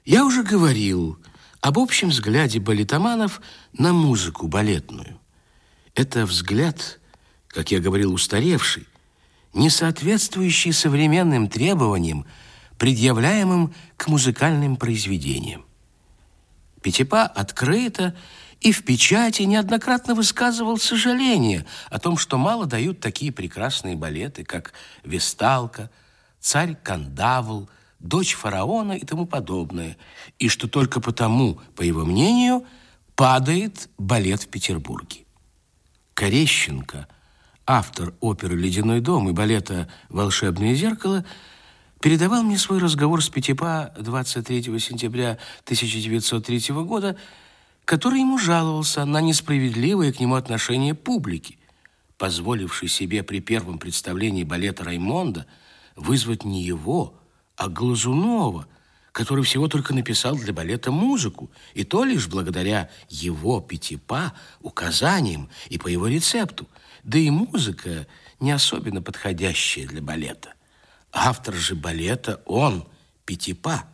Я уже говорил об общем взгляде балетоманов на музыку балетную. Это взгляд, как я говорил, устаревший, не соответствующий современным требованиям, предъявляемым к музыкальным произведениям. Петипа открыто и в печати неоднократно высказывал сожаление о том, что мало дают такие прекрасные балеты, как «Весталка», «Царь Кандавл», «Дочь фараона» и тому подобное, и что только потому, по его мнению, падает балет в Петербурге. Корещенко, автор оперы «Ледяной дом» и балета «Волшебное зеркало», передавал мне свой разговор с Петипа 23 сентября 1903 года, который ему жаловался на несправедливое к нему отношение публики, позволившей себе при первом представлении балета «Раймонда» вызвать не его, а Глазунова, который всего только написал для балета музыку, и то лишь благодаря его, Петипа, указаниям и по его рецепту, да и музыка не особенно подходящая для балета. Автор же балета он, Петипа.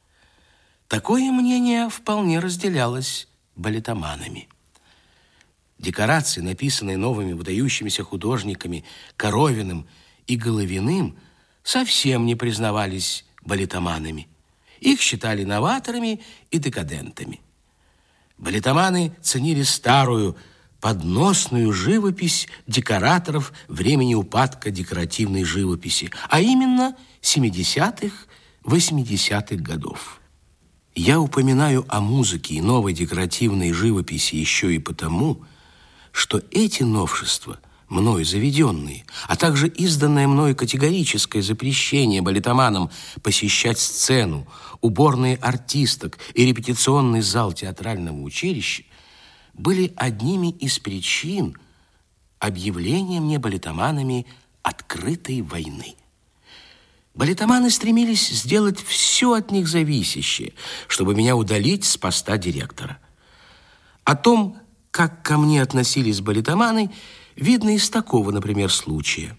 Такое мнение вполне разделялось балетоманами. Декорации, написанные новыми выдающимися художниками Коровиным и Головиным, совсем не признавались балетоманами. Их считали новаторами и декадентами. Балетоманы ценили старую, подносную живопись декораторов времени упадка декоративной живописи, а именно 70-х, 80-х годов. Я упоминаю о музыке и новой декоративной живописи еще и потому, что эти новшества, мною заведенные, а также изданное мною категорическое запрещение балетоманам посещать сцену, уборные артисток и репетиционный зал театрального училища, были одними из причин объявления мне балетоманами открытой войны. Балетоманы стремились сделать все от них зависящее, чтобы меня удалить с поста директора. О том, как ко мне относились балетоманы, видно из такого, например, случая.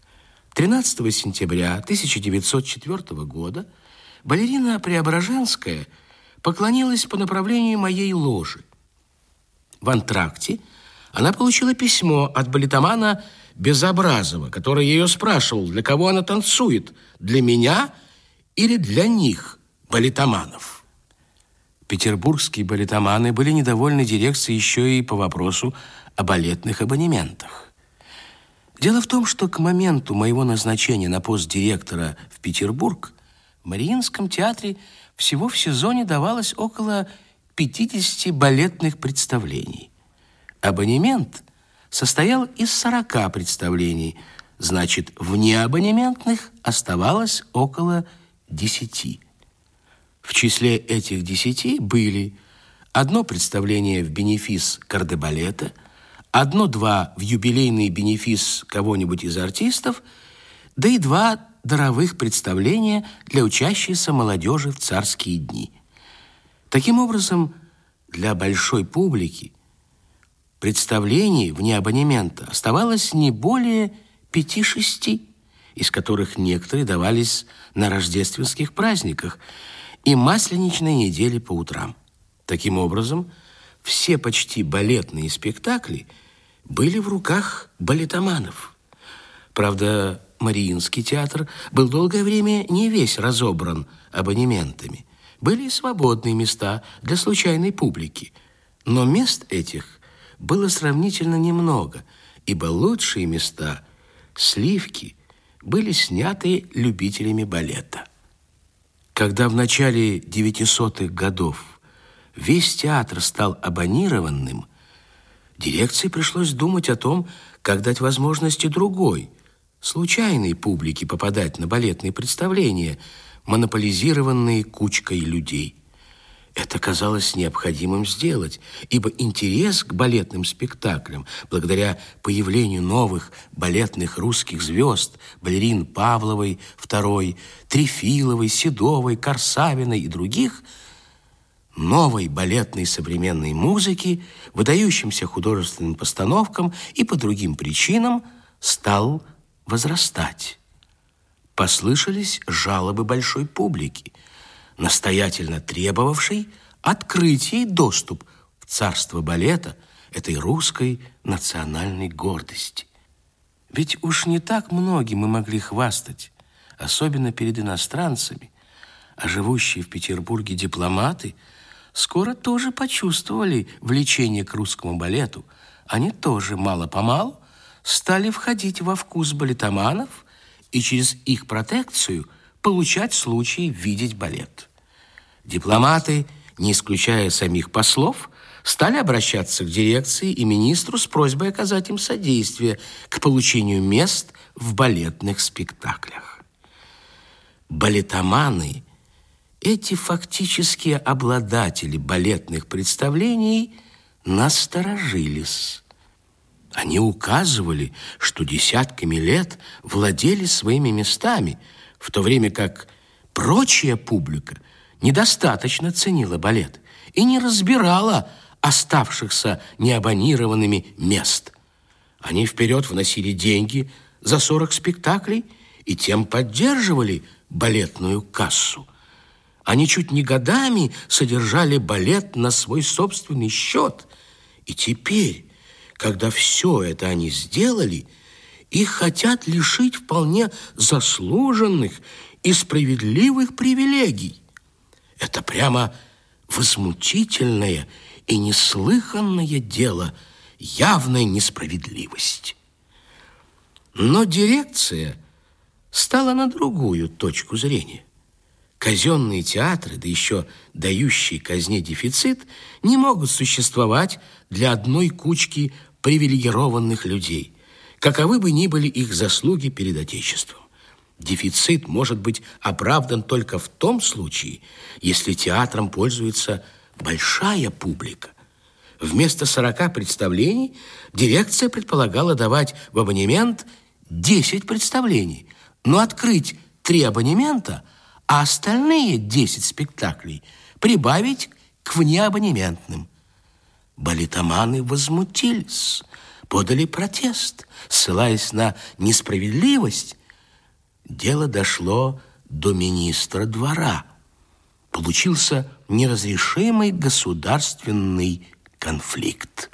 13 сентября 1904 года балерина Преображенская поклонилась по направлению моей ложи. В антракте она получила письмо от балетомана Безобразова, который ее спрашивал, для кого она танцует, для меня или для них, балетоманов. Петербургские балетоманы были недовольны дирекцией еще и по вопросу о балетных абонементах. Дело в том, что к моменту моего назначения на пост директора в Петербург в Мариинском театре всего в сезоне давалось около 50 балетных представлений. Абонемент состоял из 40 представлений, значит, внеабонементных оставалось около 10. В числе этих 10 были одно представление в бенефис кардебалета, одно-два в юбилейный бенефис кого-нибудь из артистов, да и 2 даровых представления для учащейся молодежи в царские дни. Таким образом, для большой публики представлений вне абонемента оставалось не более 5-6, из которых некоторые давались на рождественских праздниках и масленичной неделе по утрам. Таким образом, все почти балетные спектакли были в руках балетоманов. Правда, Мариинский театр был долгое время не весь разобран абонементами. Были свободные места для случайной публики, но мест этих было сравнительно немного, ибо лучшие места, сливки, были сняты любителями балета. Когда в начале 900-х годов весь театр стал абонированным, дирекции пришлось думать о том, как дать возможности другой, случайной публике попадать на балетные представления, монополизированные кучкой людей. Это казалось необходимым сделать, ибо интерес к балетным спектаклям, благодаря появлению новых балетных русских звезд, балерин Павловой II, Трефиловой, Седовой, Корсавиной и других, новой балетной современной музыки, выдающимся художественным постановкам и по другим причинам стал возрастать. Послышались жалобы большой публики. настоятельно требовавший открыть ей доступ в царство балета, этой русской национальной гордости. Ведь уж не так многим мы могли хвастать, особенно перед иностранцами, а живущие в Петербурге дипломаты скоро тоже почувствовали влечение к русскому балету. Они тоже мало-помалу стали входить во вкус балетоманов и через их протекцию получать случай видеть балет. Дипломаты, не исключая самих послов, стали обращаться к дирекции и министру с просьбой оказать им содействие к получению мест в балетных спектаклях. Балетоманы, эти фактические обладатели балетных представлений, насторожились. Они указывали, что десятками лет владели своими местами, в то время как прочая публика недостаточно ценила балет и не разбирала оставшихся неабонированными мест. Они вперед вносили деньги за 40 спектаклей и тем поддерживали балетную кассу. Они чуть не годами содержали балет на свой собственный счет. И теперь, когда все это они сделали, их хотят лишить вполне заслуженных и справедливых привилегий. Это прямо возмутительное и неслыханное дело, явная несправедливость. Но дирекция стала на другую точку зрения. Казенные театры, да еще дающие казне дефицит, не могут существовать для одной кучки привилегированных людей, каковы бы ни были их заслуги перед Отечеством. Дефицит может быть оправдан только в том случае, если театром пользуется большая публика. Вместо 40 представлений дирекция предполагала давать в абонемент 10 представлений, но открыть 3 абонемента, а остальные 10 спектаклей прибавить к внеабонементным. Балетоманы возмутились, подали протест, ссылаясь на несправедливость. Дело дошло до министра двора. Получился неразрешимый государственный конфликт.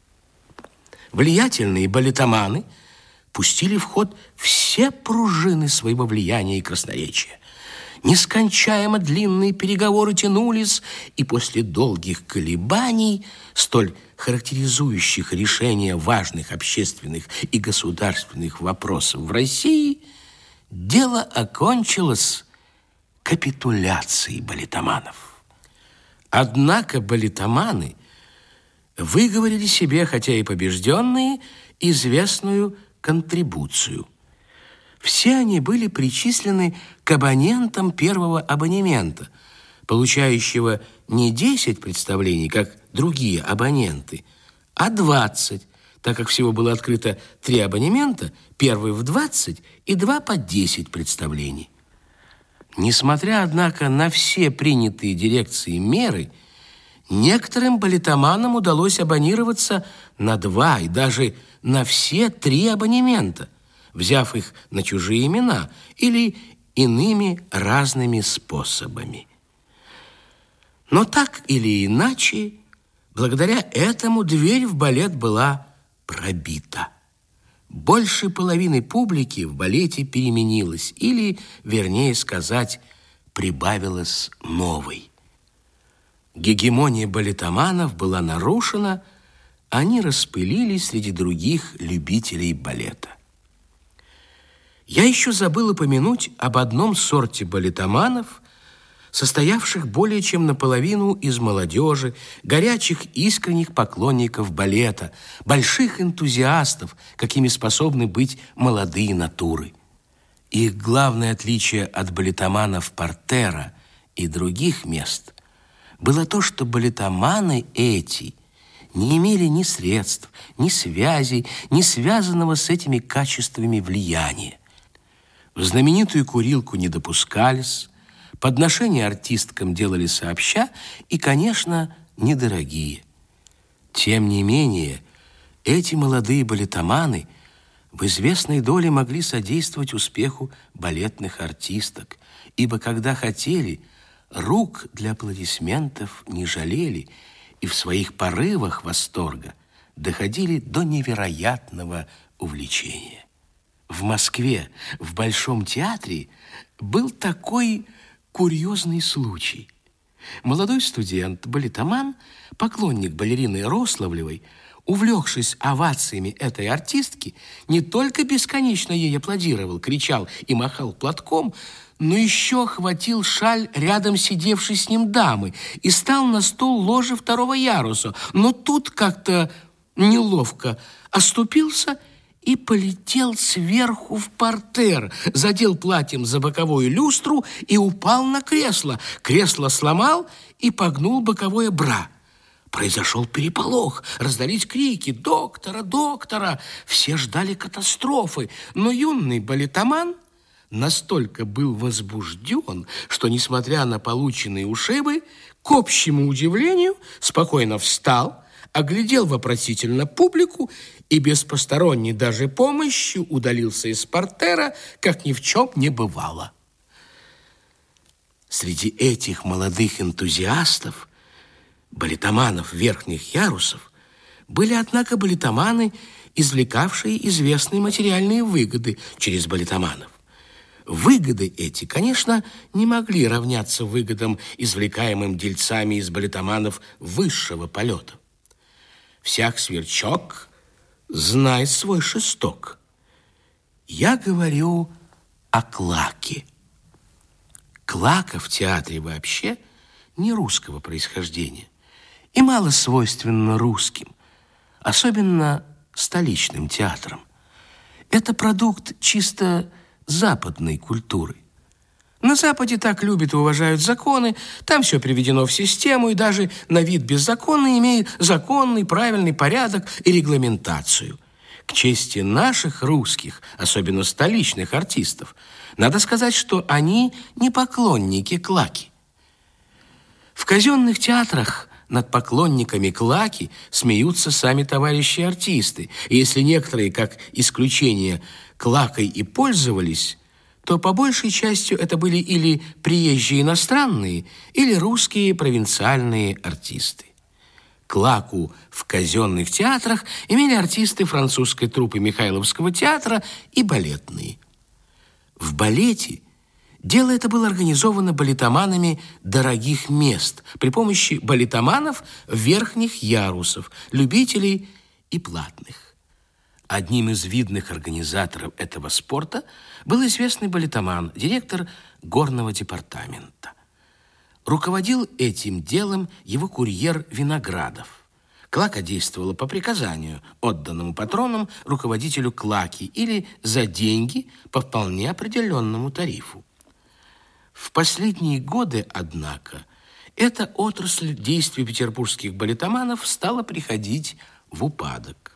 Влиятельные балетоманы пустили в ход все пружины своего влияния и красноречия. Нескончаемо длинные переговоры тянулись, и после долгих колебаний, столь характеризующих решение важных общественных и государственных вопросов в России, дело окончилось капитуляцией балетоманов. Однако балетоманы выговорили себе, хотя и побежденные, известную контрибуцию. Все они были причислены к абонентам первого абонемента, получающего не 10 представлений, как другие абоненты, а 20, так как всего было открыто 3 абонемента, первый в 20 и 2 по 10 представлений. Несмотря, однако, на все принятые дирекцией меры, некоторым балетоманам удалось абонироваться на 2 и даже на все 3 абонемента, взяв их на чужие имена или иными разными способами. Но так или иначе, благодаря этому дверь в балет была пробита. Больше половины публики в балете переменилась, или, вернее сказать, прибавилась новой. Гегемония балетоманов была нарушена, они распылились среди других любителей балета. Я еще забыл упомянуть об одном сорте балетоманов, состоявших более чем наполовину из молодежи, горячих искренних поклонников балета, больших энтузиастов, какими способны быть молодые натуры. Их главное отличие от балетоманов партера и других мест было то, что балетоманы эти не имели ни средств, ни связей, ни связанного с этими качествами влияния. В знаменитую курилку не допускались, подношения артисткам делали сообща и, конечно, недорогие. Тем не менее, эти молодые балетоманы в известной доле могли содействовать успеху балетных артисток, ибо когда хотели, рук для аплодисментов не жалели и в своих порывах восторга доходили до невероятного увлечения. В Москве, в Большом театре, был такой курьезный случай. Молодой студент, балетоман, поклонник балерины Рославлевой, увлекшись овациями этой артистки, не только бесконечно ей аплодировал, кричал и махал платком, но еще хватил шаль рядом сидевшей с ним дамы и стал на стол ложи второго яруса. Но тут как-то неловко оступился и полетел сверху в партер, задел платьем за боковую люстру и упал на кресло. Кресло сломал и погнул боковое бра. Произошел переполох, раздались крики: «Доктора! Доктора!» Все ждали катастрофы, но юный балетоман настолько был возбужден, что, несмотря на полученные ушибы, к общему удивлению, спокойно встал, оглядел вопросительно публику и без посторонней даже помощи удалился из партера, как ни в чем не бывало. Среди этих молодых энтузиастов, балетоманов верхних ярусов, были, однако, балетоманы, извлекавшие известные материальные выгоды через балетоманов. Выгоды эти, конечно, не могли равняться выгодам, извлекаемым дельцами из балетоманов высшего полета. Всяк сверчок знает свой шесток. Я говорю о клаке. Клака в театре вообще не русского происхождения и мало свойственно русским, особенно столичным театрам. Это продукт чисто западной культуры. На Западе так любят и уважают законы, там все приведено в систему, и даже на вид беззаконный имеет законный, правильный порядок и регламентацию. К чести наших русских, особенно столичных артистов, надо сказать, что они не поклонники клаки. В казенных театрах над поклонниками клаки смеются сами товарищи-артисты, и если некоторые, как исключение, клакой и пользовались, то по большей части это были или приезжие иностранные, или русские провинциальные артисты. Клаку в казенных театрах имели артисты французской труппы Михайловского театра и балетные. В балете дело это было организовано балетоманами дорогих мест при помощи балетоманов верхних ярусов, любителей и платных. Одним из видных организаторов этого спорта был известный балетоман, директор горного департамента. Руководил этим делом его курьер Виноградов. Клака действовала по приказанию, отданному патроном руководителю клаки, или за деньги по вполне определенному тарифу. В последние годы, однако, эта отрасль действий петербургских балетоманов стала приходить в упадок.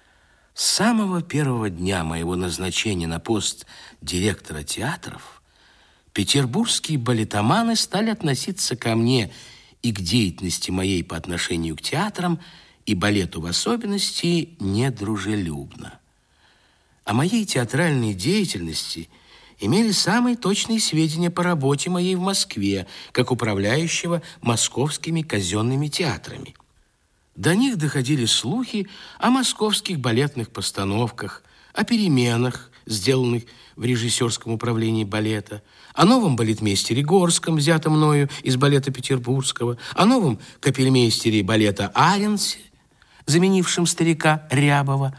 С самого первого дня моего назначения на пост директора театров петербургские балетоманы стали относиться ко мне и к деятельности моей по отношению к театрам и балету в особенности недружелюбно. О моей театральной деятельности имели самые точные сведения по работе моей в Москве, как управляющего московскими казенными театрами. До них доходили слухи о московских балетных постановках, о переменах, сделанных в режиссерском управлении балета, о новом балетмейстере Горском, взятом мною из балета петербургского, о новом капельмейстере балета Аренсе, заменившем старика Рябова,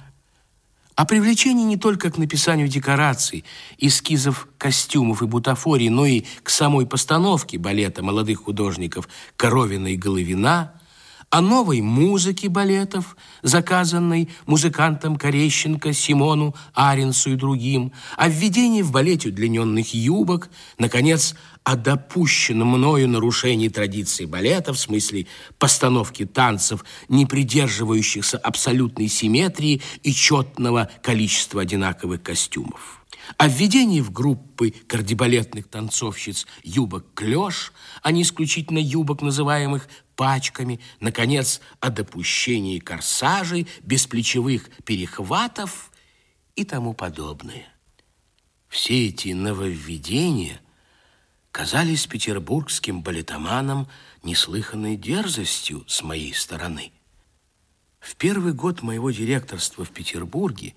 о привлечении не только к написанию декораций, эскизов костюмов и бутафорий, но и к самой постановке балета молодых художников Коровина и Головина, о новой музыке балетов, заказанной музыкантам Корещенко, Симону, Аренсу и другим, о введении в балете удлиненных юбок, наконец, о допущенном мною нарушении традиций балета в смысле постановки танцев, не придерживающихся абсолютной симметрии и четного количества одинаковых костюмов. О введении в группы кардебалетных танцовщиц юбок-клёш, а не исключительно юбок, называемых пачками, наконец, о допущении корсажей, бесплечевых перехватов и тому подобное. Все эти нововведения казались петербургским балетоманам неслыханной дерзостью с моей стороны. В первый год моего директорства в Петербурге,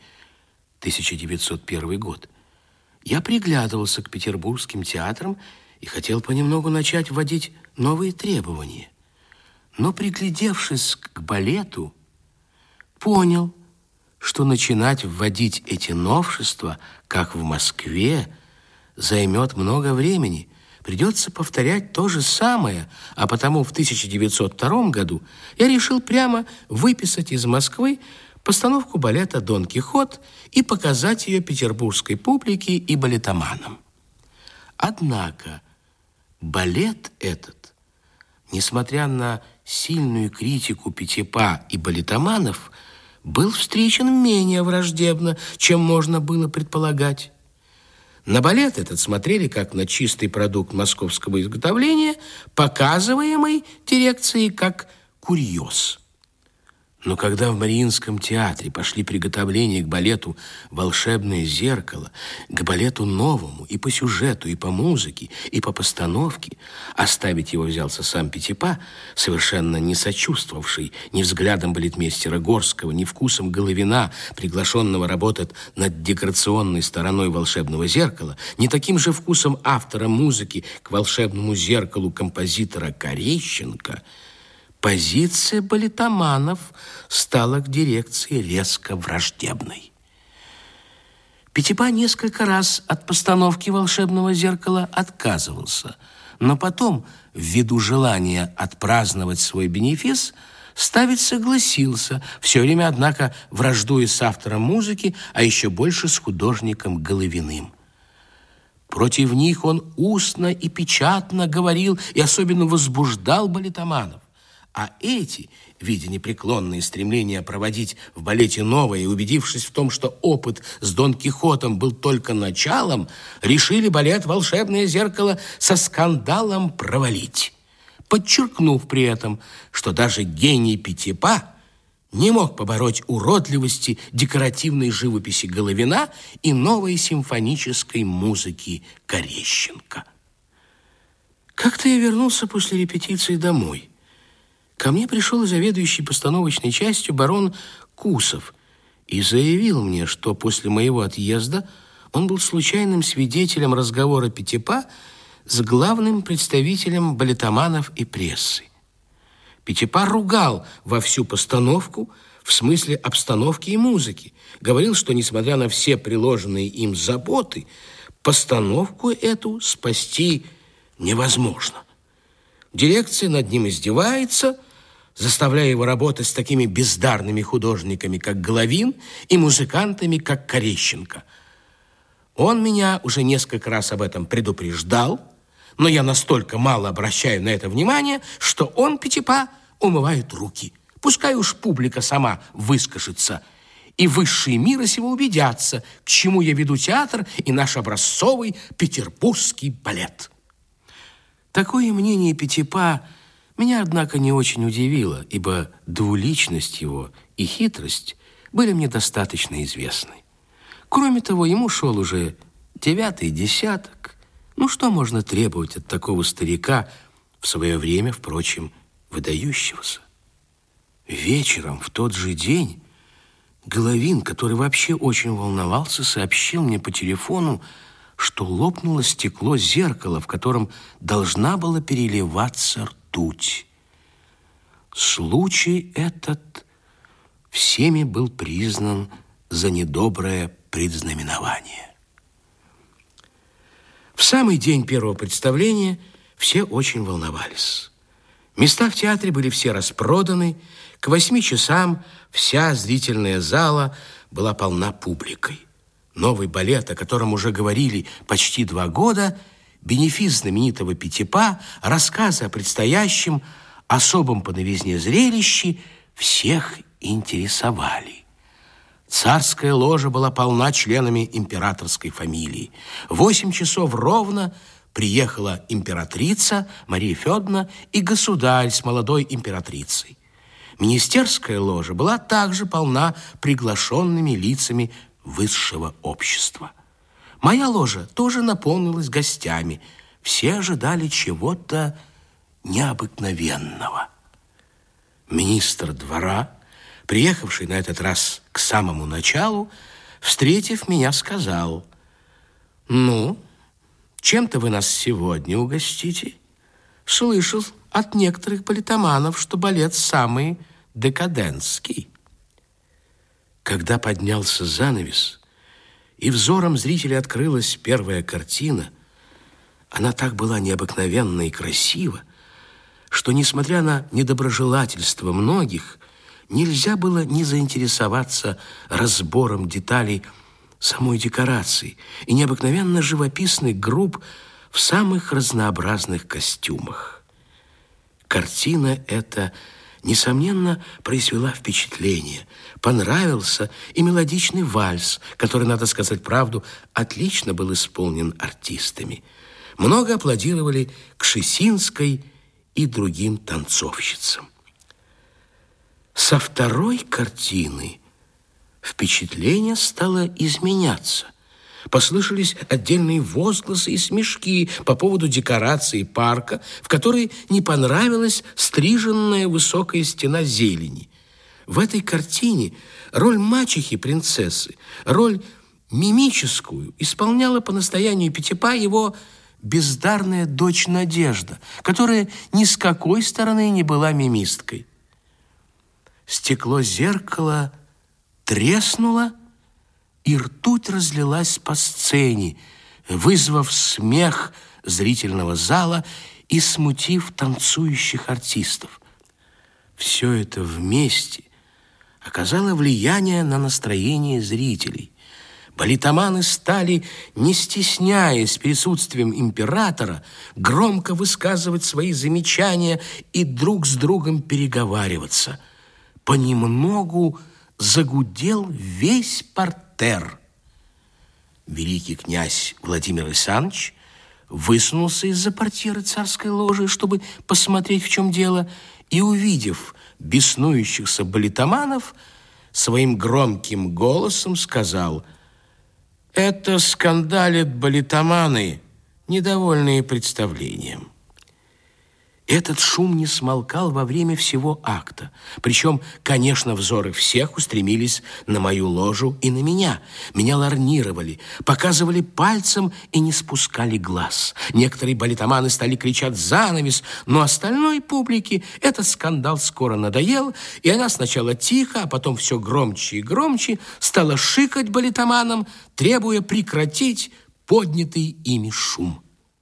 1901 год, я приглядывался к петербургским театрам и хотел понемногу начать вводить новые требования. Но, приглядевшись к балету, понял, что начинать вводить эти новшества, как в Москве, займет много времени. Придется повторять то же самое, а потому в 1902 году я решил прямо выписать из Москвы постановку балета «Дон Кихот» и показать ее петербургской публике и балетоманам. Однако балет этот, несмотря на сильную критику Петипа и балетоманов, был встречен менее враждебно, чем можно было предполагать. На балет этот смотрели как на чистый продукт московского изготовления, показываемый дирекцией как курьез. Но когда в Мариинском театре пошли приготовления к балету «Волшебное зеркало», к балету новому и по сюжету, и по музыке, и по постановке, оставить его взялся сам Петипа, совершенно не сочувствовавший ни взглядом балетмейстера Горского, ни вкусом Головина, приглашенного работать над декорационной стороной «Волшебного зеркала», ни таким же вкусом автора музыки к «Волшебному зеркалу» композитора Корещенко, позиция балетоманов стала к дирекции резко враждебной. Петипа несколько раз от постановки «Волшебного зеркала» отказывался, но потом, ввиду желания отпраздновать свой бенефис, ставить согласился, все время, однако, враждуя с автором музыки, а еще больше с художником Головиным. Против них он устно и печатно говорил и особенно возбуждал балетоманов. А эти, видя непреклонные стремления проводить в балете новое и убедившись в том, что опыт с Дон Кихотом был только началом, решили балет «Волшебное зеркало» со скандалом провалить, подчеркнув при этом, что даже гений Петипа не мог побороть уродливости декоративной живописи Головина и новой симфонической музыки Корещенко. Как-то я вернулся после репетиции домой. Ко мне пришел заведующий постановочной частью барон Кусов и заявил мне, что после моего отъезда он был случайным свидетелем разговора Петипа с главным представителем балетоманов и прессы. Петипа ругал во всю постановку в смысле обстановки и музыки. Говорил, что, несмотря на все приложенные им заботы, постановку эту спасти невозможно. Дирекция над ним издевается, заставляя его работать с такими бездарными художниками, как Головин, и музыкантами, как Корещенко. Он меня уже несколько раз об этом предупреждал, но я настолько мало обращаю на это внимание, что он, Петипа, умывает руки. Пускай уж публика сама выскажется, и высшие мира сего убедятся, к чему я веду театр и наш образцовый петербургский балет. Такое мнение Петипа меня, однако, не очень удивило, ибо двуличность его и хитрость были мне достаточно известны. Кроме того, ему шел уже 9-й десяток. Ну, что можно требовать от такого старика, в свое время, впрочем, выдающегося? Вечером в тот же день Головин, который вообще очень волновался, сообщил мне по телефону, что лопнуло стекло зеркала, в котором должна была переливаться ртуть. Случай этот всеми был признан за недоброе предзнаменование. В самый день первого представления все очень волновались. Места в театре были все распроданы. К 8 часам вся зрительная зала была полна публикой. Новый балет, о котором уже говорили почти 2 года, бенефис знаменитого Петипа, рассказы о предстоящем, особом по новизне зрелище всех интересовали. Царская ложа была полна членами императорской фамилии. В 8 часов ровно приехала императрица Мария Федоровна и государь с молодой императрицей. Министерская ложа была также полна приглашенными лицами высшего общества. Моя ложа тоже наполнилась гостями. все ожидали чего-то необыкновенного. Министр двора, приехавший на этот раз к самому началу, встретив меня, сказал: «Ну, чем-то вы нас сегодня угостите? Слышал от некоторых балетоманов, что балет самый декадентский». Когда поднялся занавес, и взором зрителя открылась первая картина, она так была необыкновенна и красива, что, несмотря на недоброжелательство многих, нельзя было не заинтересоваться разбором деталей самой декорации и необыкновенно живописных групп в самых разнообразных костюмах. Картина эта, несомненно, произвела впечатление. Понравился и мелодичный вальс, который, надо сказать правду, отлично был исполнен артистами. Много аплодировали Кшесинской и другим танцовщицам. Со второй картины впечатление стало изменяться. Послышались отдельные возгласы и смешки по поводу декорации парка, в которой не понравилась стриженная высокая стена зелени. В этой картине роль мачехи-принцессы, роль мимическую, исполняла по настоянию Петипа его бездарная дочь Надежда, которая ни с какой стороны не была мимисткой. Стекло зеркала треснуло, и ртуть разлилась по сцене, вызвав смех зрительного зала и смутив танцующих артистов. Все это вместе оказало влияние на настроение зрителей. Балетоманы стали, не стесняясь присутствием императора, громко высказывать свои замечания и друг с другом переговариваться. Понемногу загудел весь партер. Великий князь Владимир Александрович высунулся из-за портьеры царской ложи, чтобы посмотреть, в чем дело, и, увидев беснующихся балетоманов, своим громким голосом сказал: «Это скандалят балетоманы, недовольные представлением». Этот шум не смолкал во время всего акта. Причем, конечно, взоры всех устремились на мою ложу и на меня. Меня ларнировали, показывали пальцем и не спускали глаз. Некоторые балетоманы стали кричать «занавес», но остальной публике этот скандал скоро надоел, и она сначала тихо, а потом все громче и громче стала шикать балетоманам, требуя прекратить поднятый ими шум.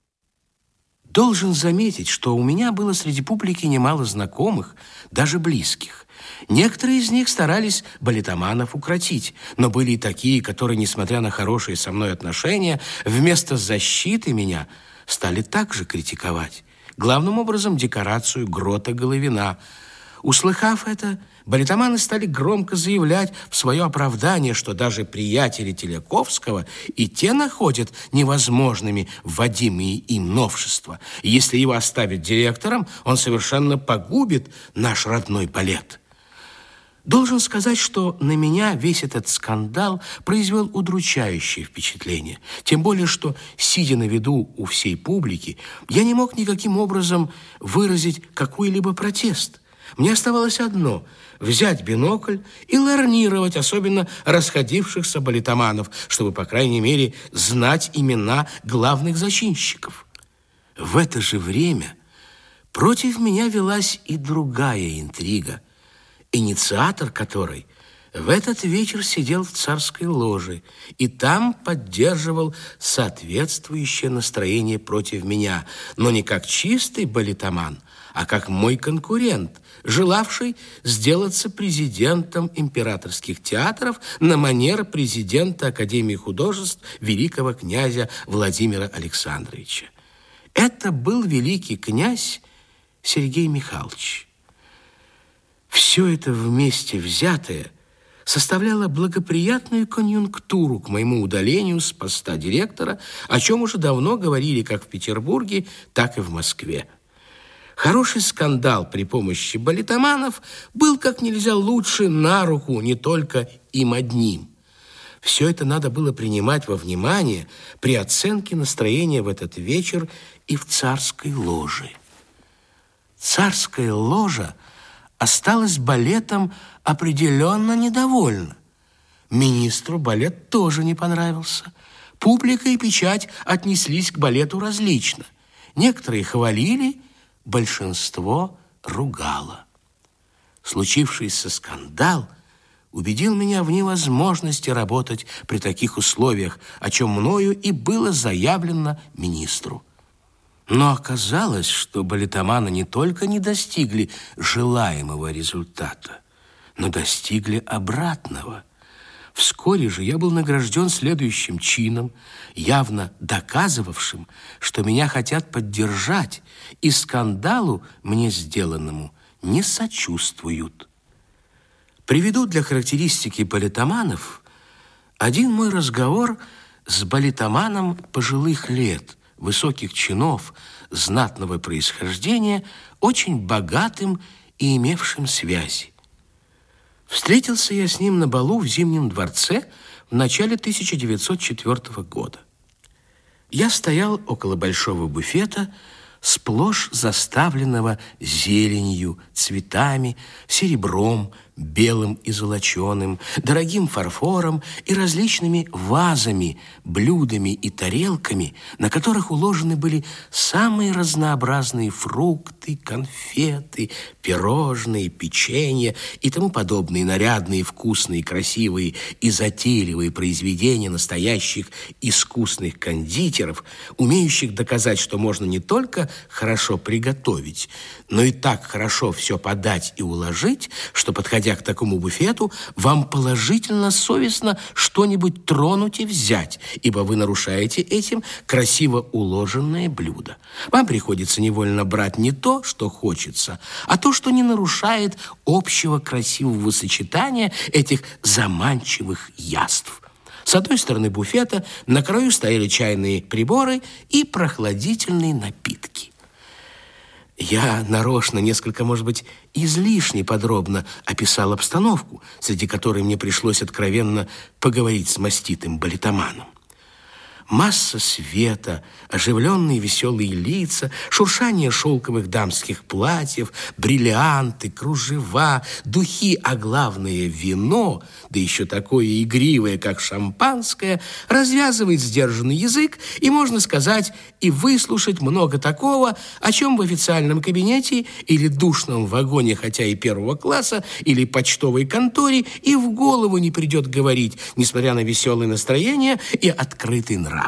Должен заметить, что у меня было среди публики немало знакомых, даже близких. Некоторые из них старались балетоманов укротить, но были и такие, которые, несмотря на хорошие со мной отношения, вместо защиты меня стали также критиковать. Главным образом декорацию грота Головина. Услыхав это, балетоманы стали громко заявлять в свое оправдание, что даже приятели Теляковского и те находят невозможными вводимые им новшества. И если его оставить директором, он совершенно погубит наш родной балет. Должен сказать, что на меня весь этот скандал произвел удручающее впечатление. Тем более, что, сидя на виду у всей публики, я не мог никаким образом выразить какой-либо протест. Мне оставалось одно – взять бинокль и ларнировать, особенно расходившихся балетоманов, чтобы, по крайней мере, знать имена главных зачинщиков. В это же время против меня велась и другая интрига, инициатор которой в этот вечер сидел в царской ложе и там поддерживал соответствующее настроение против меня, но не как чистый балетоман, а как мой конкурент, желавший сделаться президентом императорских театров на манер президента Академии художеств великого князя Владимира Александровича. Это был великий князь Сергей Михайлович. Все это вместе взятое составляло благоприятную конъюнктуру к моему удалению с поста директора, о чем уже давно говорили как в Петербурге, так и в Москве. Хороший скандал при помощи балетоманов был как нельзя лучше на руку не только им одним. Все это надо было принимать во внимание при оценке настроения в этот вечер и в царской ложе. Царская ложа осталась балетом определенно недовольна. Министру балет тоже не понравился. Публика и печать отнеслись к балету различно. Некоторые хвалили, большинство ругало. Случившийся скандал убедил меня в невозможности работать при таких условиях, о чем мною и было заявлено министру. Но оказалось, что балетоманы не только не достигли желаемого результата, но достигли обратного. Вскоре же я был награжден следующим чином, явно доказывавшим, что меня хотят поддержать, и скандалу мне сделанному не сочувствуют. Приведу для характеристики балетоманов один мой разговор с балетоманом пожилых лет, высоких чинов, знатного происхождения, очень богатым и имевшим связи. Встретился я с ним на балу в Зимнем дворце в начале 1904 года. Я стоял около большого буфета, сплошь заставленного зеленью, цветами, серебром, белым и золоченым, дорогим фарфором и различными вазами, блюдами и тарелками, на которых уложены были самые разнообразные фрукты, конфеты, пирожные, печенье и тому подобные нарядные, вкусные, красивые и затейливые произведения настоящих искусных кондитеров, умеющих доказать, что можно не только хорошо приготовить, но и так хорошо все подать и уложить, что, подходя к такому буфету, вам положительно совестно что-нибудь тронуть и взять, ибо вы нарушаете этим красиво уложенное блюдо. Вам приходится невольно брать не то, что хочется, а то, что не нарушает общего красивого сочетания этих заманчивых яств. С одной стороны буфета на краю стояли чайные приборы и прохладительные напитки. Я нарочно, несколько, может быть, излишне подробно описал обстановку, среди которой мне пришлось откровенно поговорить с маститым балетоманом. Масса света, оживленные веселые лица, шуршание шелковых дамских платьев, бриллианты, кружева, духи, а главное вино, да еще такое игривое, как шампанское, развязывает сдержанный язык, и, можно сказать, и выслушать много такого, о чем в официальном кабинете или душном вагоне, хотя и первого класса, или почтовой конторе, и в голову не придет говорить, несмотря на веселое настроение и открытый нрав.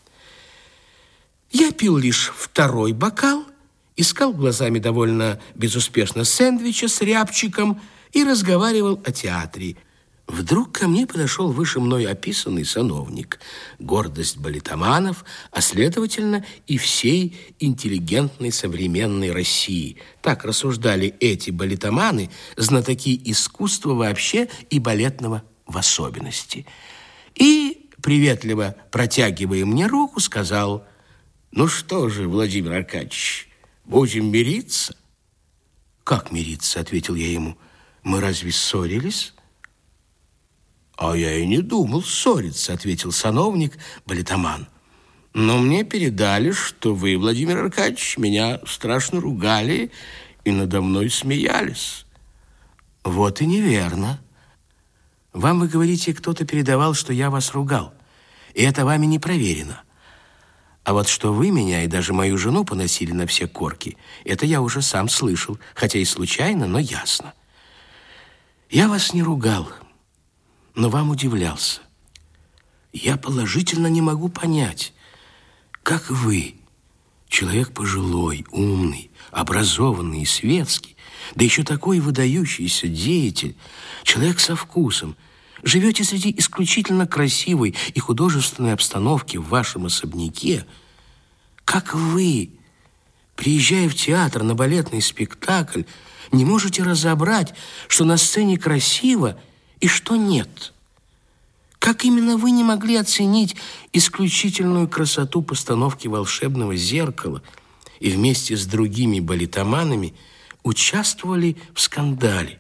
Я пил лишь второй бокал, искал глазами довольно безуспешно сэндвича с рябчиком и разговаривал о театре. Вдруг ко мне подошел выше мной описанный сановник, гордость балетоманов, а следовательно и всей интеллигентной современной России. Так рассуждали эти балетоманы, знатоки искусства вообще и балетного в особенности. И, приветливо протягивая мне руку, сказал: «Ну что же, Владимир Аркадьевич, будем мириться?» «Как мириться?» — ответил я ему. «Мы разве ссорились?» «А я и не думал ссориться», — ответил сановник балетоман. «Но мне передали, что вы, Владимир Аркадьевич, меня страшно ругали и надо мной смеялись». «Вот и неверно. Вам, вы говорите, кто-то передавал, что я вас ругал, и это вами не проверено. А вот что вы меня и даже мою жену поносили на все корки, это я уже сам слышал, хотя и случайно, но ясно. Я вас не ругал, но вам удивлялся. Я положительно не могу понять, как вы, человек пожилой, умный, образованный и светский, да еще такой выдающийся деятель, человек со вкусом, живете среди исключительно красивой и художественной обстановки в вашем особняке, как вы, приезжая в театр на балетный спектакль, не можете разобрать, что на сцене красиво и что нет. Как именно вы не могли оценить исключительную красоту постановки «Волшебного зеркала» и вместе с другими балетоманами участвовали в скандале?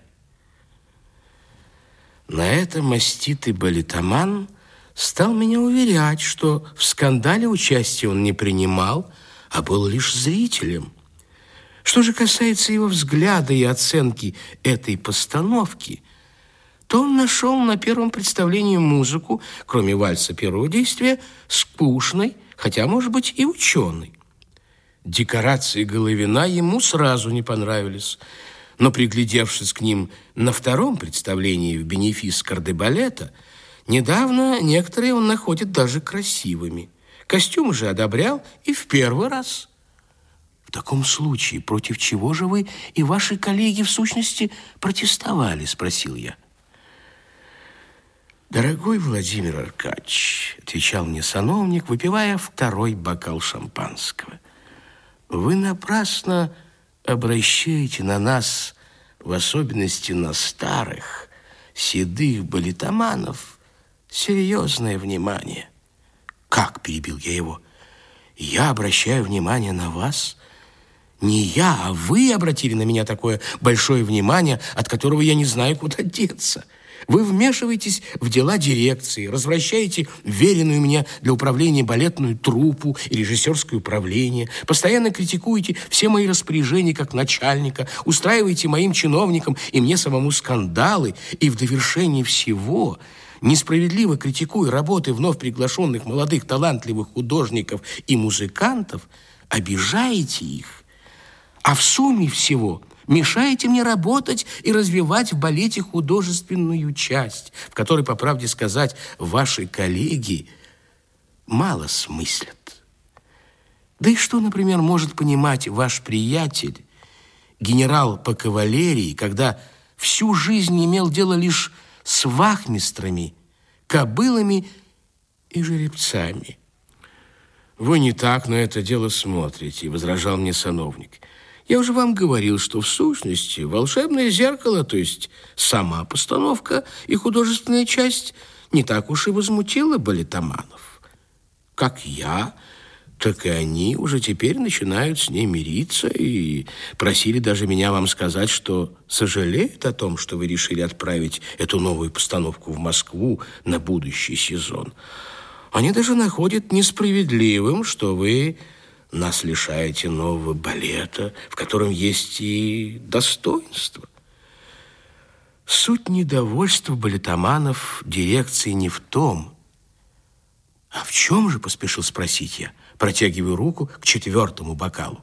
На это маститый балетоман стал меня уверять, что в скандале участия он не принимал, а был лишь зрителем. Что же касается его взгляда и оценки этой постановки, то он нашел на первом представлении музыку, кроме вальса первого действия, скучной, хотя, может быть, и ученой. Декорации Головина ему сразу не понравились, но, приглядевшись к ним на втором представлении в бенефис кардебалета, недавно некоторые он находит даже красивыми. Костюмы же одобрял и в первый раз. В таком случае, против чего же вы и ваши коллеги в сущности протестовали, спросил я. «Дорогой Владимир Аркадьевич», — отвечал мне сановник, выпивая второй бокал шампанского, «вы напрасно обращаете на нас, в особенности на старых, седых балетоманов, серьезное внимание». «Как?» — перебил я его. «Я обращаю внимание на вас? Не я, а вы обратили на меня такое большое внимание, от которого я не знаю, куда деться. Вы вмешиваетесь в дела дирекции, развращаете веренную мне для управления балетную труппу и режиссерское управление, постоянно критикуете все мои распоряжения как начальника, устраиваете моим чиновникам и мне самому скандалы, и в довершении всего, несправедливо критикуя работы вновь приглашенных молодых талантливых художников и музыкантов, обижаете их, а в сумме всего мешаете мне работать и развивать в балете художественную часть, в которой, по правде сказать, ваши коллеги мало смыслят. Да и что, например, может понимать ваш приятель, генерал по кавалерии, когда всю жизнь имел дело лишь с вахмистрами, кобылами и жеребцами? «Вы не так на это дело смотрите», — возражал мне сановник. «Я уже вам говорил, что в сущности волшебное зеркало, то есть сама постановка и художественная часть, не так уж и возмутила балетоманов. Как я, так и они уже теперь начинают с ней мириться и просили даже меня вам сказать, что сожалеют о том, что вы решили отправить эту новую постановку в Москву на будущий сезон. Они даже находят несправедливым, что вы нас лишаете нового балета, в котором есть и достоинство». Суть недовольства балетоманов дирекции не в том. «А в чем же?» — поспешил спросить я, протягивая руку к четвертому бокалу.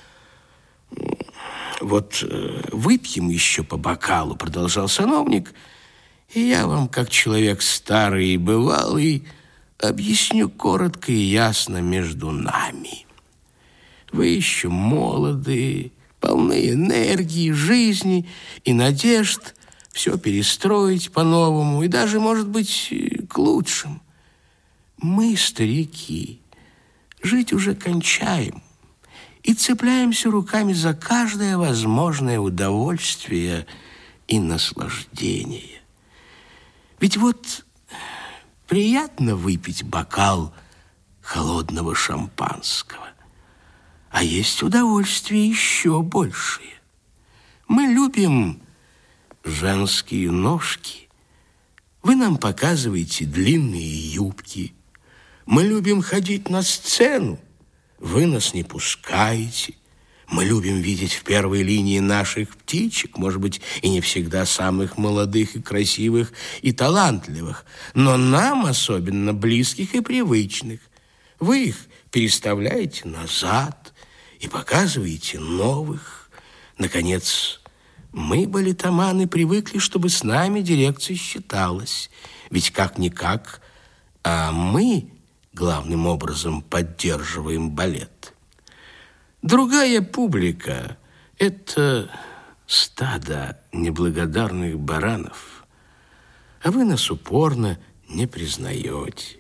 «Вот выпьем еще по бокалу», — продолжал сановник, «и я вам, как человек старый и бывалый, объясню коротко и ясно между нами. Вы еще молоды, полны энергии, жизни и надежд все перестроить по-новому и даже, может быть, к лучшему. Мы, старики, жить уже кончаем и цепляемся руками за каждое возможное удовольствие и наслаждение. Ведь вот приятно выпить бокал холодного шампанского, а есть удовольствие еще большее. Мы любим женские ножки. Вы нам показываете длинные юбки. Мы любим ходить на сцену. Вы нас не пускаете. Мы любим видеть в первой линии наших птичек, может быть, и не всегда самых молодых и красивых и талантливых, но нам особенно близких и привычных. Вы их переставляете назад и показываете новых. Наконец, мы, балетоманы, привыкли, чтобы с нами дирекция считалась. Ведь как-никак, а мы главным образом поддерживаем балет. Другая публика – это стадо неблагодарных баранов, а вы нас упорно не признаете.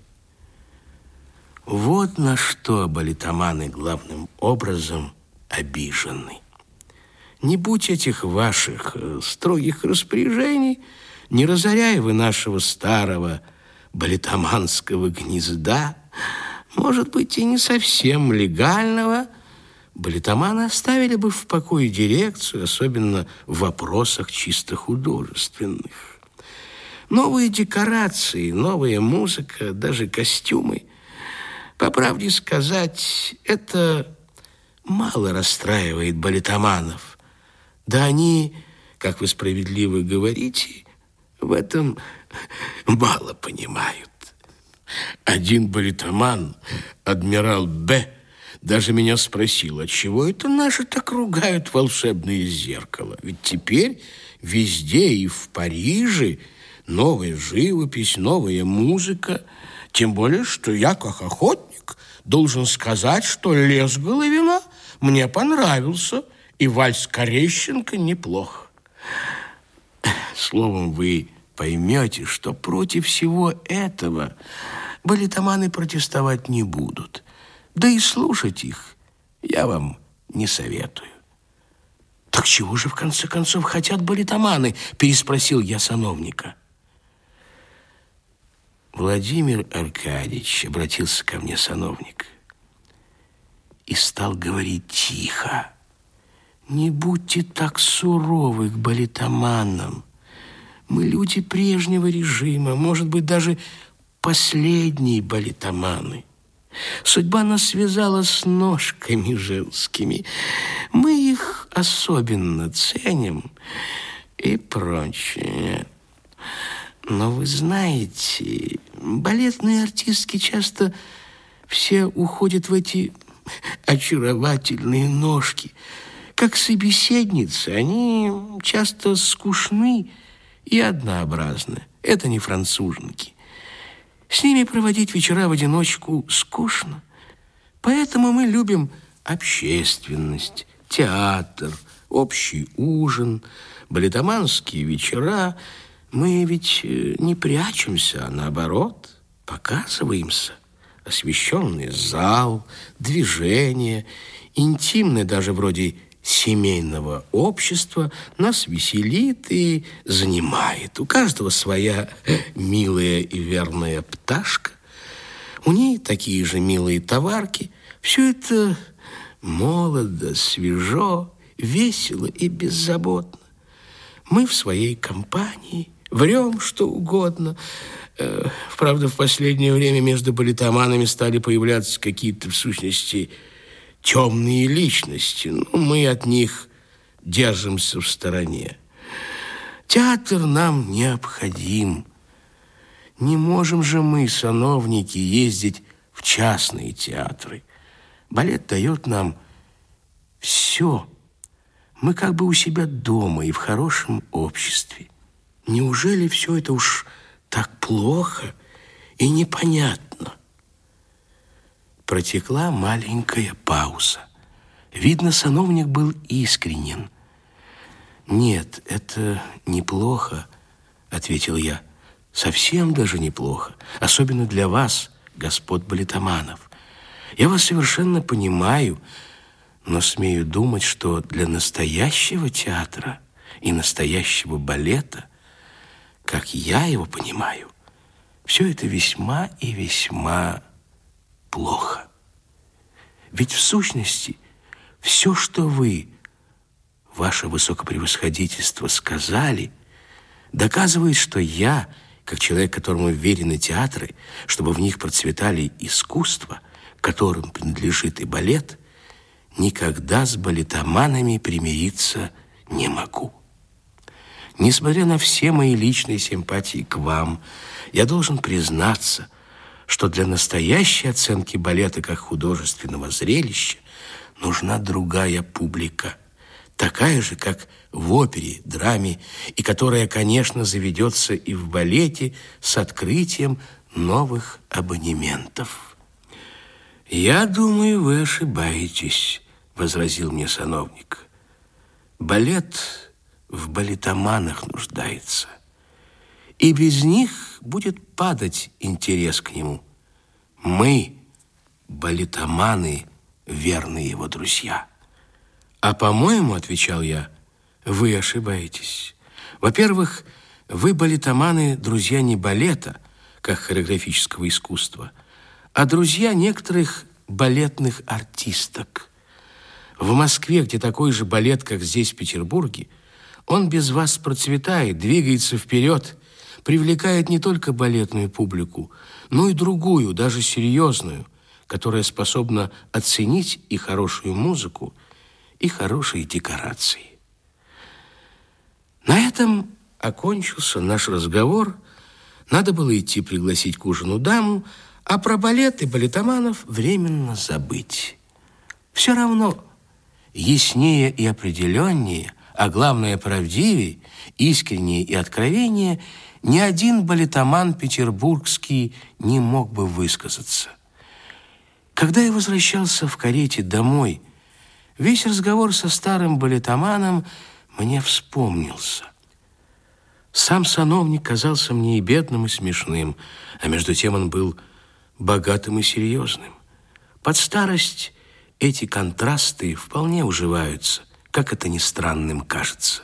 Вот на что балетоманы главным образом обижены. Не будь этих ваших строгих распоряжений, не разоряя вы нашего старого балетоманского гнезда, может быть, и не совсем легального, балетоманы оставили бы в покое дирекцию, особенно в вопросах чисто художественных. Новые декорации, новая музыка, даже костюмы, по правде сказать, это мало расстраивает балетоманов. Да они, как вы справедливо говорите, в этом мало понимают. Один балетоман, адмирал Б., даже меня спросил, отчего это наши так ругают волшебное зеркало? Ведь теперь везде, и в Париже, новая живопись, новая музыка. Тем более, что я, как охотник, должен сказать, что лес Головина мне понравился, и вальс Корещенко неплох. Словом, вы поймете, что против всего этого балетоманы протестовать не будут. Да и слушать их я вам не советую. «Так чего же, в конце концов, хотят балетоманы?» – переспросил я сановника. Владимир Аркадьевич, обратился ко мне сановник, и стал говорить тихо: «Не будьте так суровы к балетоманам. Мы люди прежнего режима, может быть, даже последние балетоманы. Судьба нас связала с ножками женскими. Мы их особенно ценим и прочее. Но вы знаете, балетные артистки часто все уходят в эти очаровательные ножки. Как собеседницы, они часто скучны и однообразны. Это не француженки. С ними проводить вечера в одиночку скучно. Поэтому мы любим общественность, театр, общий ужин, балетоманские вечера. Мы ведь не прячемся, а наоборот, показываемся. Освещенный зал, движение, интимное даже вроде семейного общества нас веселит и занимает. У каждого своя милая и верная пташка. У ней такие же милые товарки. Все это молодо, свежо, весело и беззаботно. Мы в своей компании врем что угодно. Правда, в последнее время между балетоманами стали появляться какие-то, в сущности, темные личности. Но мы от них держимся в стороне. Театр нам необходим. Не можем же мы, сановники, ездить в частные театры. Балет дает нам все. Мы как бы у себя дома и в хорошем обществе. Неужели все это уж так плохо и непонятно? Протекла маленькая пауза. Видно, сановник был искренен. «Нет, это неплохо», — ответил я. «Совсем даже неплохо, особенно для вас, господ балетоманов. Я вас совершенно понимаю, но смею думать, что для настоящего театра и настоящего балета, как я его понимаю, все это весьма и весьма плохо. Ведь в сущности все, что вы, ваше высокопревосходительство, сказали, доказывает, что я, как человек, которому верены театры, чтобы в них процветали искусства, которым принадлежит и балет, никогда с балетоманами примириться не могу. Несмотря на все мои личные симпатии к вам, я должен признаться, что для настоящей оценки балета как художественного зрелища нужна другая публика, такая же, как в опере, драме, и которая, конечно, заведется и в балете с открытием новых абонементов. «Я думаю, вы ошибаетесь», — возразил мне сановник. «Балет в балетоманах нуждается, и без них будет падать интерес к нему. Мы, балетоманы, верные его друзья». «А по-моему, — отвечал я, — вы ошибаетесь. Во-первых, вы, балетоманы, друзья не балета, как хореографического искусства, а друзья некоторых балетных артисток. В Москве, где такой же балет, как здесь, в Петербурге, он без вас процветает, двигается вперед, привлекает не только балетную публику, но и другую, даже серьезную, которая способна оценить и хорошую музыку, и хорошие декорации. На этом окончился наш разговор. Надо было идти пригласить к ужину даму, а про балет и балетоманов временно забыть. Все равно яснее и определеннее, а главное правдивее, искреннее и откровеннее ни один балетоман петербургский не мог бы высказаться. Когда я возвращался в карете домой, весь разговор со старым балетоманом мне вспомнился. Сам сановник казался мне и бедным, и смешным, а между тем он был богатым и серьезным. Под старость эти контрасты вполне уживаются, как это ни странным кажется.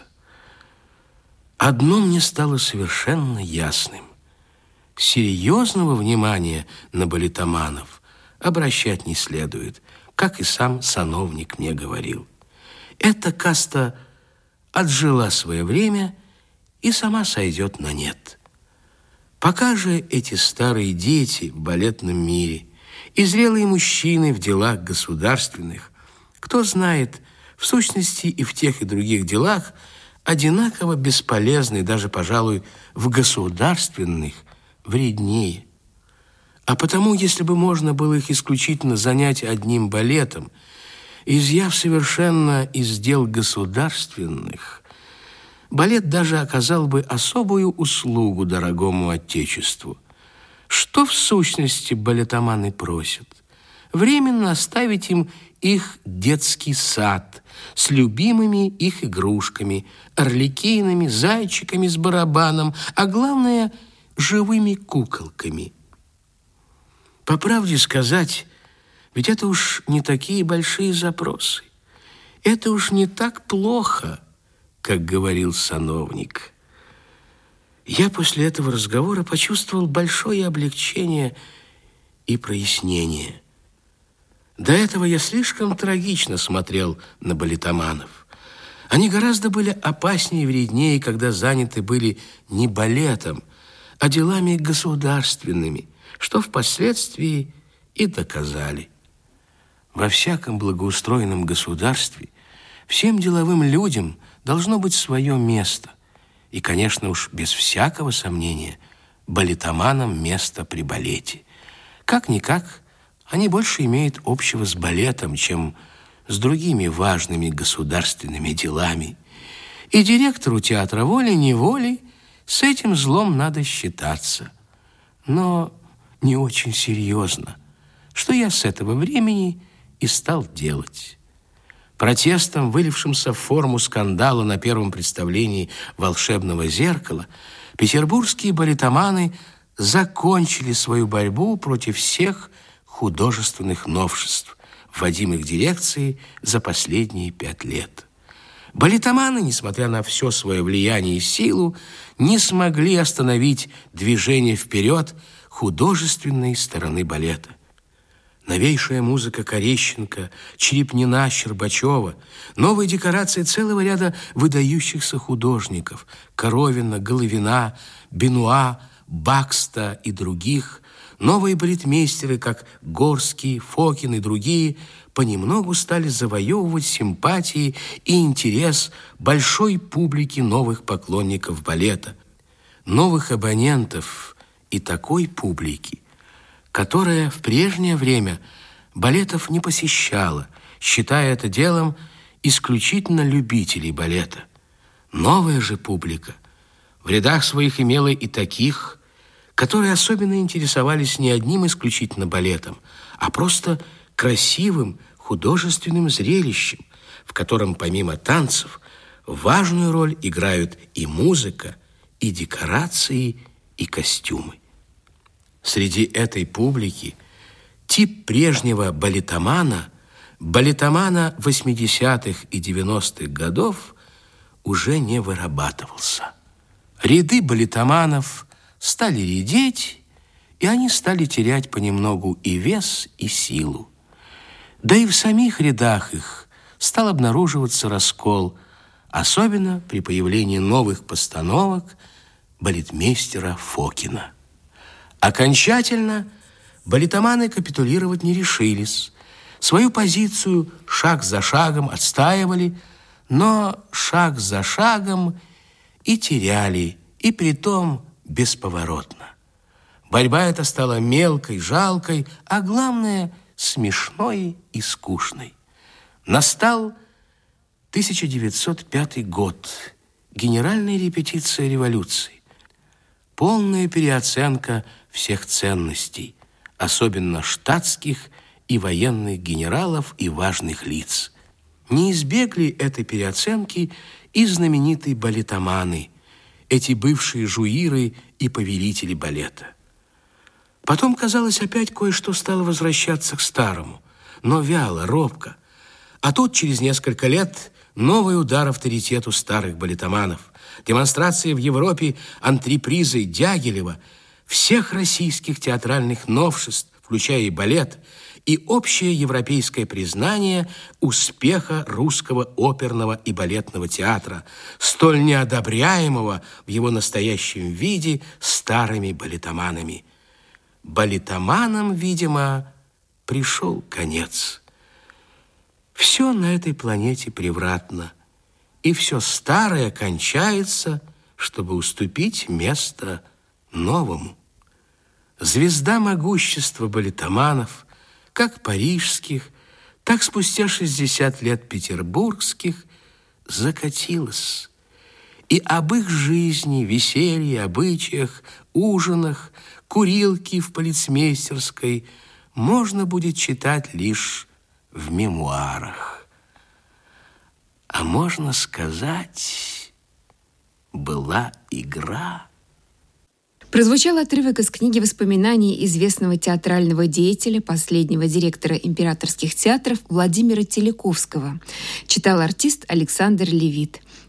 Одно мне стало совершенно ясным. Серьезного внимания на балетоманов обращать не следует, как и сам сановник мне говорил. Эта каста отжила свое время и сама сойдет на нет. Пока же эти старые дети в балетном мире и зрелые мужчины в делах государственных, кто знает, в сущности и в тех и других делах одинаково бесполезны, даже, пожалуй, в государственных вреднее. А потому, если бы можно было их исключительно занять одним балетом, изъяв совершенно из дел государственных, балет даже оказал бы особую услугу дорогому Отечеству. Что в сущности балетоманы просят? Временно оставить им их детский сад с любимыми их игрушками, арлекинами, зайчиками с барабаном, а главное, живыми куколками. По правде сказать, ведь это уж не такие большие запросы. Это уж не так плохо, как говорил сановник. Я после этого разговора почувствовал большое облегчение и прояснение. До этого я слишком трагично смотрел на балетоманов. Они гораздо были опаснее и вреднее, когда заняты были не балетом, а делами государственными, что впоследствии и доказали. Во всяком благоустроенном государстве всем деловым людям должно быть свое место. И, конечно, уж без всякого сомнения, балетоманам место при балете. Как-никак, они больше имеют общего с балетом, чем с другими важными государственными делами. И директору театра волей-неволей с этим злом надо считаться. Но не очень серьезно, что я с этого времени и стал делать. Протестом, вылившимся в форму скандала на первом представлении «Волшебного зеркала», петербургские балетоманы закончили свою борьбу против всех художественных новшеств, вводимых дирекцией за последние 5 лет. Балетоманы, несмотря на все свое влияние и силу, не смогли остановить движение вперед художественной стороны балета. Новейшая музыка Корещенко, Черепнина, Щербачева, новые декорации целого ряда выдающихся художников – Коровина, Головина, Бенуа, Бакста и других, новые балетмейстеры, как Горский, Фокин и другие, понемногу стали завоевывать симпатии и интерес большой публики новых поклонников балета, новых абонентов и такой публики, которая в прежнее время балетов не посещала, считая это делом исключительно любителей балета. Новая же публика в рядах своих имела и таких, которые особенно интересовались не одним исключительно балетом, а просто красивым художественным зрелищем, в котором помимо танцев важную роль играют и музыка, и декорации, и костюмы. Среди этой публики тип прежнего балетомана 80-х и 90-х годов уже не вырабатывался. Ряды балетоманов стали редеть, и они стали терять понемногу и вес, и силу. Да и в самих рядах их стал обнаруживаться раскол, особенно при появлении новых постановок балетмейстера Фокина. Окончательно балетоманы капитулировать не решились. Свою позицию шаг за шагом отстаивали, но шаг за шагом и теряли, и притом бесповоротно. Борьба эта стала мелкой, жалкой, а главное – смешной и скучной. Настал 1905 год, генеральная репетиция революции, полная переоценка всех ценностей, особенно штатских и военных генералов и важных лиц. Не избегли этой переоценки и знаменитые балетоманы, эти бывшие жуиры и повелители балета. Потом, казалось, опять кое-что стало возвращаться к старому, но вяло, робко. А тут через несколько лет новый удар авторитету старых балетоманов, демонстрации в Европе антрепризы Дягилева, всех российских театральных новшеств, включая и балет, и общее европейское признание успеха русского оперного и балетного театра, столь неодобряемого в его настоящем виде старыми балетоманами. Балетоманам, видимо, пришел конец. Все на этой планете превратно, и все старое кончается, чтобы уступить место новому. Звезда могущества балетоманов, как парижских, так спустя 60 лет петербургских, закатилась. И об их жизни, веселье, обычаях, ужинах, курилке в полицмейстерской можно будет читать лишь в мемуарах. А можно сказать, была игра. Прозвучал отрывок из книги воспоминаний известного театрального деятеля, последнего директора императорских театров Владимира Теляковского. Читал артист Александр Левит.